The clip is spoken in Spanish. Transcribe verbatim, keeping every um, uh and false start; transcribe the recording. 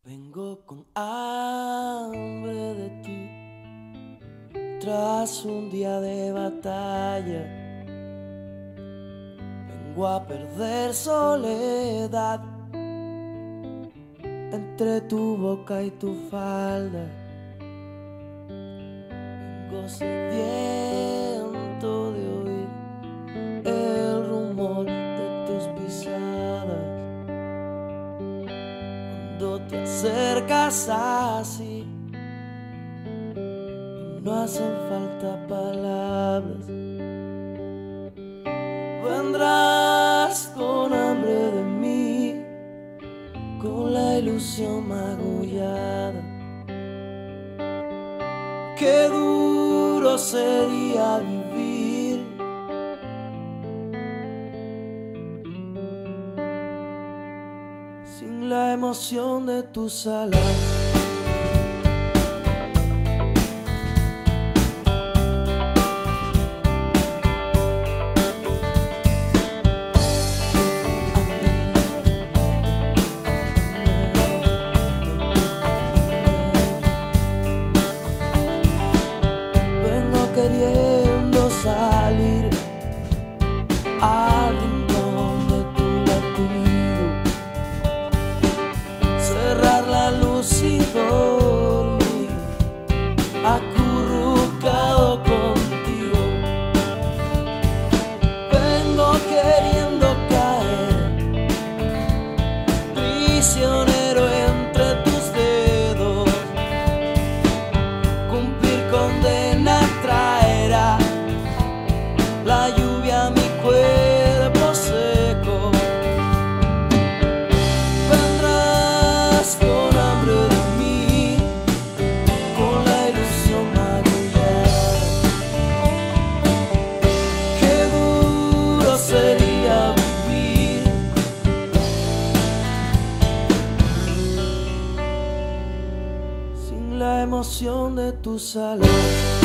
Vengo con hambre de ti, tras un día de batalla. Vengo a perder soledad entre tu boca y tu falda. Vengo sediento de oír el rumor de tus pisadas. Cuando te acercas así, no hacen falta palabras. Vendrás con hambre de mí, con la ilusión magullada. Qué duro sería vivir sin la emoción de tus alas. Queriendo salir al rincón de tu latido, cerrar la luz y dormir acurrucado contigo. Vengo queriendo caer prisionero entre tus dedos, cumplir condena. La lluvia a mi cuerpo seco. Vendrás con hambre de mí, con la ilusión magullada. Qué duro sería vivir sin la emoción de tus alas.